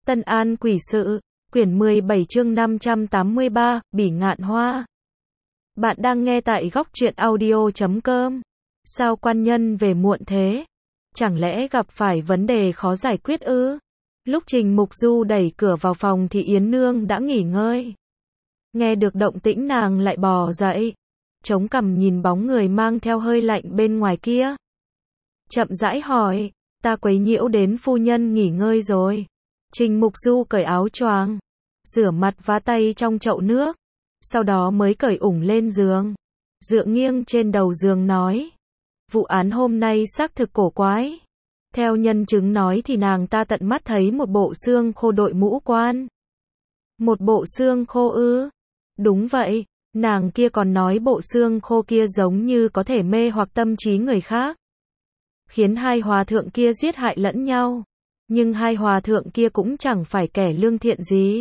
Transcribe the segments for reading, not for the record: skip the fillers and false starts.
Tân An Quỷ Sự, quyển 17 chương 583, Bỉ Ngạn Hoa. Bạn đang nghe tại góc truyện audio.com. Sao quan nhân về muộn thế? Chẳng lẽ gặp phải vấn đề khó giải quyết ư? Lúc Trình Mục Du đẩy cửa vào phòng thì Yến Nương đã nghỉ ngơi. Nghe được động tĩnh nàng lại bò dậy, chống cằm nhìn bóng người mang theo hơi lạnh bên ngoài kia. Chậm rãi hỏi, ta quấy nhiễu đến phu nhân nghỉ ngơi rồi. Trình Mục Du cởi áo choàng, rửa mặt vá tay trong chậu nước, sau đó mới cởi ủng lên giường, dựa nghiêng trên đầu giường nói. Vụ án hôm nay xác thực cổ quái. Theo nhân chứng nói thì nàng ta tận mắt thấy một bộ xương khô đội mũ quan. Một bộ xương khô ư? Đúng vậy, nàng kia còn nói bộ xương khô kia giống như có thể mê hoặc tâm trí người khác, khiến hai hòa thượng kia giết hại lẫn nhau. Nhưng hai hòa thượng kia cũng chẳng phải kẻ lương thiện gì,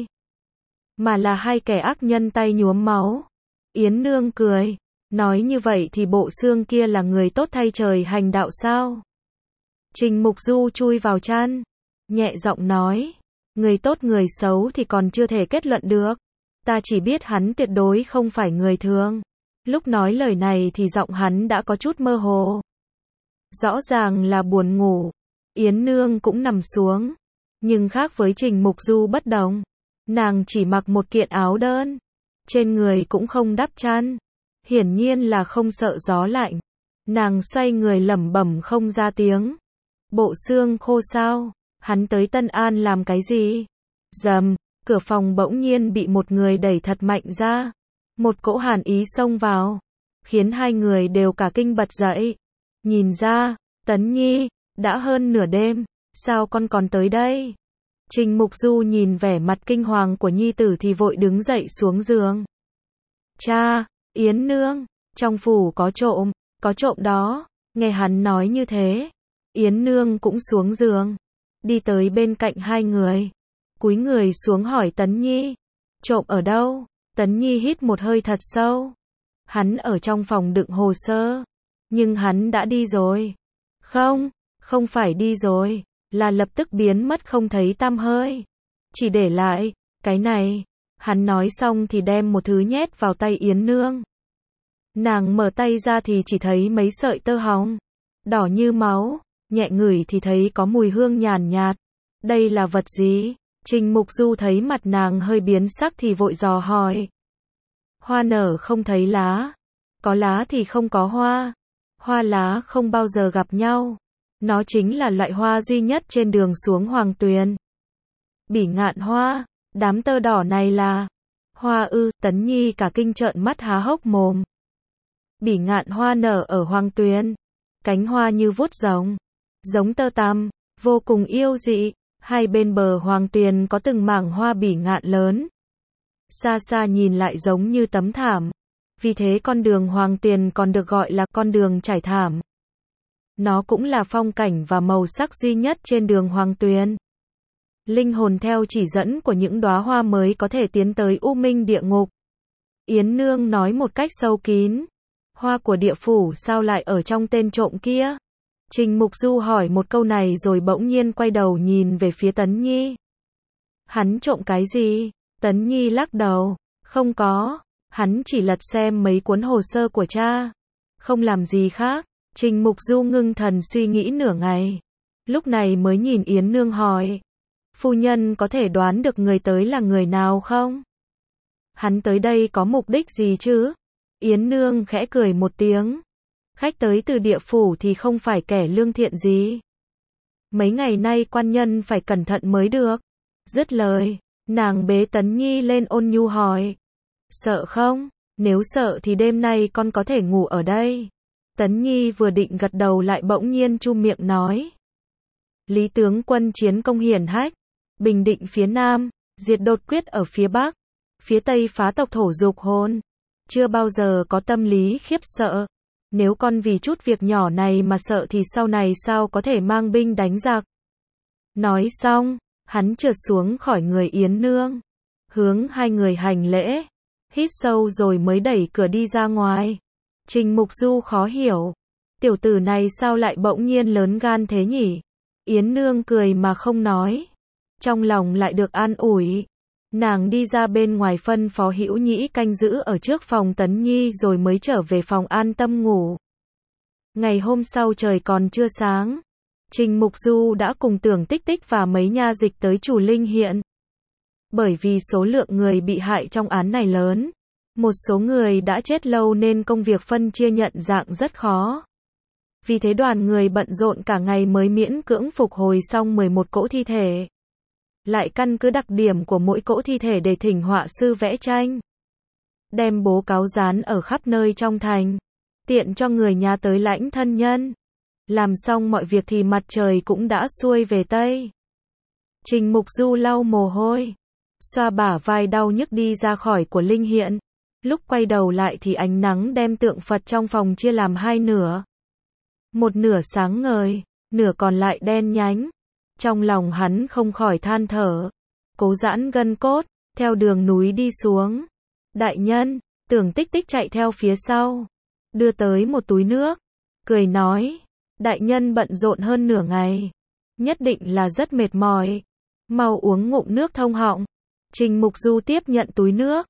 mà là hai kẻ ác nhân tay nhuốm máu. Yến Nương cười, nói như vậy thì bộ xương kia là người tốt thay trời hành đạo sao? Trình Mục Du chui vào chăn, nhẹ giọng nói, người tốt người xấu thì còn chưa thể kết luận được. Ta chỉ biết hắn tuyệt đối không phải người thường. Lúc nói lời này thì giọng hắn đã có chút mơ hồ. Rõ ràng là buồn ngủ. Yến Nương cũng nằm xuống, nhưng khác với Trình Mục Du bất đồng. Nàng chỉ mặc một kiện áo đơn, trên người cũng không đắp chăn, hiển nhiên là không sợ gió lạnh. Nàng xoay người lẩm bẩm không ra tiếng. Bộ xương khô sao? Hắn tới Tân An làm cái gì? Rầm, cửa phòng bỗng nhiên bị một người đẩy thật mạnh ra. Một cỗ hàn ý xông vào, khiến hai người đều cả kinh bật dậy. Nhìn ra, Tấn Nhi, đã hơn nửa đêm, sao con còn tới đây? Trình Mục Du nhìn vẻ mặt kinh hoàng của nhi tử thì vội đứng dậy xuống giường. Cha, Yến Nương, trong phủ có trộm đó. Nghe hắn nói như thế, Yến Nương cũng xuống giường, đi tới bên cạnh hai người, cúi người xuống hỏi Tấn Nhi, trộm ở đâu? Tấn Nhi hít một hơi thật sâu. Hắn ở trong phòng đựng hồ sơ, nhưng hắn đã đi rồi. Không phải đi rồi, là lập tức biến mất không thấy tăm hơi. Chỉ để lại cái này. Hắn nói xong thì đem một thứ nhét vào tay Yến Nương. Nàng mở tay ra thì chỉ thấy mấy sợi tơ hồng, đỏ như máu, nhẹ ngửi thì thấy có mùi hương nhàn nhạt. Đây là vật gì? Trình Mục Du thấy mặt nàng hơi biến sắc thì vội dò hỏi. Hoa nở không thấy lá, có lá thì không có hoa. Hoa lá không bao giờ gặp nhau. Nó chính là loại hoa duy nhất trên đường xuống Hoàng Tuyền. Bỉ ngạn hoa, đám tơ đỏ này là hoa ư? Tấn Nhi cả kinh trợn mắt há hốc mồm. Bỉ ngạn hoa nở ở Hoàng Tuyền, cánh hoa như vuốt rồng, giống tơ tằm, vô cùng yêu dị. Hai bên bờ Hoàng Tuyền có từng mảng hoa bỉ ngạn lớn, xa xa nhìn lại giống như tấm thảm. Vì thế con đường Hoàng Tuyền còn được gọi là con đường trải thảm. Nó cũng là phong cảnh và màu sắc duy nhất trên đường Hoàng Tuyền. Linh hồn theo chỉ dẫn của những đóa hoa mới có thể tiến tới u minh địa ngục. Yến Nương nói một cách sâu kín. Hoa của địa phủ sao lại ở trong tên trộm kia? Trình Mục Du hỏi một câu này rồi bỗng nhiên quay đầu nhìn về phía Tấn Nhi. Hắn trộm cái gì? Tấn Nhi lắc đầu. Không có, hắn chỉ lật xem mấy cuốn hồ sơ của cha, không làm gì khác. Trình Mục Du ngưng thần suy nghĩ nửa ngày, lúc này mới nhìn Yến Nương hỏi. Phu nhân có thể đoán được người tới là người nào không? Hắn tới đây có mục đích gì chứ? Yến Nương khẽ cười một tiếng. Khách tới từ địa phủ thì không phải kẻ lương thiện gì. Mấy ngày nay quan nhân phải cẩn thận mới được. Dứt lời, nàng bế Tấn Nhi lên ôn nhu hỏi. Sợ không? Nếu sợ thì đêm nay con có thể ngủ ở đây. Tấn Nhi vừa định gật đầu lại bỗng nhiên chu miệng nói. Lý tướng quân chiến công hiển hách, bình định phía Nam, diệt đột quyết ở phía Bắc, phía Tây phá tộc thổ dục hồn. Chưa bao giờ có tâm lý khiếp sợ. Nếu con vì chút việc nhỏ này mà sợ thì sau này sao có thể mang binh đánh giặc. Nói xong, hắn trượt xuống khỏi người Yến Nương, hướng hai người hành lễ, hít sâu rồi mới đẩy cửa đi ra ngoài. Trình Mục Du khó hiểu, tiểu tử này sao lại bỗng nhiên lớn gan thế nhỉ? Yến Nương cười mà không nói. trong lòng lại được an ủi. Nàng đi ra bên ngoài phân phó Hữu Nhĩ canh giữ ở trước phòng Tấn Nhi rồi mới trở về phòng an tâm ngủ. Ngày hôm sau trời còn chưa sáng, Trình Mục Du đã cùng Tưởng Tích Tích và mấy nha dịch tới Chù Linh Hiện. Bởi vì số lượng người bị hại trong án này lớn, một số người đã chết lâu nên công việc phân chia nhận dạng rất khó. Vì thế đoàn người bận rộn cả ngày mới miễn cưỡng phục hồi xong 11 cỗ thi thể. Lại căn cứ đặc điểm của mỗi cỗ thi thể để thỉnh họa sư vẽ tranh. Đem bố cáo dán ở khắp nơi trong thành, tiện cho người nhà tới lãnh thân nhân. Làm xong mọi việc thì mặt trời cũng đã xuôi về Tây. Trình Mục Du lau mồ hôi, xoa bả vai đau nhức đi ra khỏi của Linh Hiện. Lúc quay đầu lại thì ánh nắng đem tượng Phật trong phòng chia làm hai nửa. Một nửa sáng ngời, nửa còn lại đen nhánh. Trong lòng hắn không khỏi than thở, cố giãn gân cốt, theo đường núi đi xuống. Đại nhân, Tưởng Tích Tích chạy theo phía sau, đưa tới một túi nước, cười nói, đại nhân bận rộn hơn nửa ngày, nhất định là rất mệt mỏi, mau uống ngụm nước thông họng. Trình Mục Du tiếp nhận túi nước,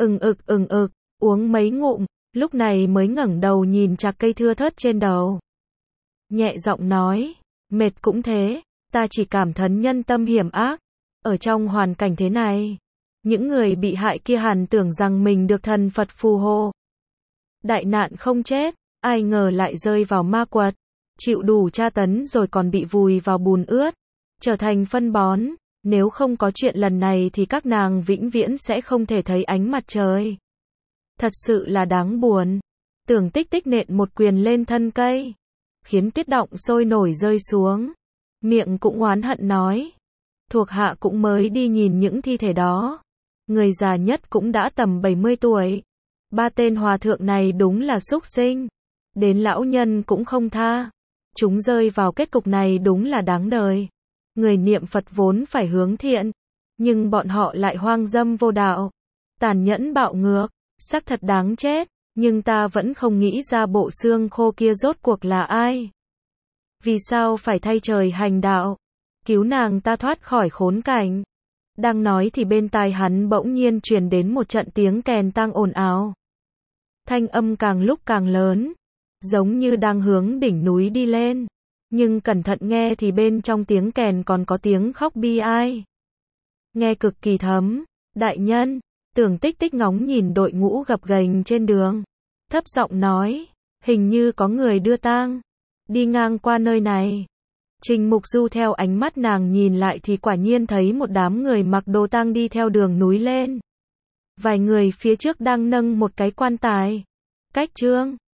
uống mấy ngụm, lúc này mới ngẩng đầu nhìn chạc cây thưa thớt trên đầu. Nhẹ giọng nói, mệt cũng thế, ta chỉ cảm thán nhân tâm hiểm ác, ở trong hoàn cảnh thế này, những người bị hại kia hẳn tưởng rằng mình được thần Phật phù hộ. Đại nạn không chết, ai ngờ lại rơi vào ma quật, chịu đủ tra tấn rồi còn bị vùi vào bùn ướt, trở thành phân bón. Nếu không có chuyện lần này thì các nàng vĩnh viễn sẽ không thể thấy ánh mặt trời. Thật sự là đáng buồn. Tưởng Tích Tích nện một quyền lên thân cây, khiến tuyết động sôi nổi rơi xuống. Miệng cũng oán hận nói, thuộc hạ cũng mới đi nhìn những thi thể đó. Người già nhất cũng đã tầm 70 tuổi. Ba tên hòa thượng này đúng là súc sinh. Đến lão nhân cũng không tha. Chúng rơi vào kết cục này đúng là đáng đời. Người niệm Phật vốn phải hướng thiện, nhưng bọn họ lại hoang dâm vô đạo, tàn nhẫn bạo ngược, xác thật đáng chết, nhưng ta vẫn không nghĩ ra bộ xương khô kia rốt cuộc là ai. Vì sao phải thay trời hành đạo, cứu nàng ta thoát khỏi khốn cảnh. Đang nói thì bên tai hắn bỗng nhiên truyền đến một trận tiếng kèn tang ồn ào. Thanh âm càng lúc càng lớn, giống như đang hướng đỉnh núi đi lên. Nhưng cẩn thận nghe thì bên trong tiếng kèn còn có tiếng khóc bi ai. Nghe cực kỳ thấm. Đại nhân, Tưởng Tích Tích ngóng nhìn đội ngũ gập ghềnh trên đường, thấp giọng nói, hình như có người đưa tang đi ngang qua nơi này. Trình Mục Du theo ánh mắt nàng nhìn lại thì quả nhiên thấy một đám người mặc đồ tang đi theo đường núi lên. Vài người phía trước đang nâng một cái quan tài. Cách trương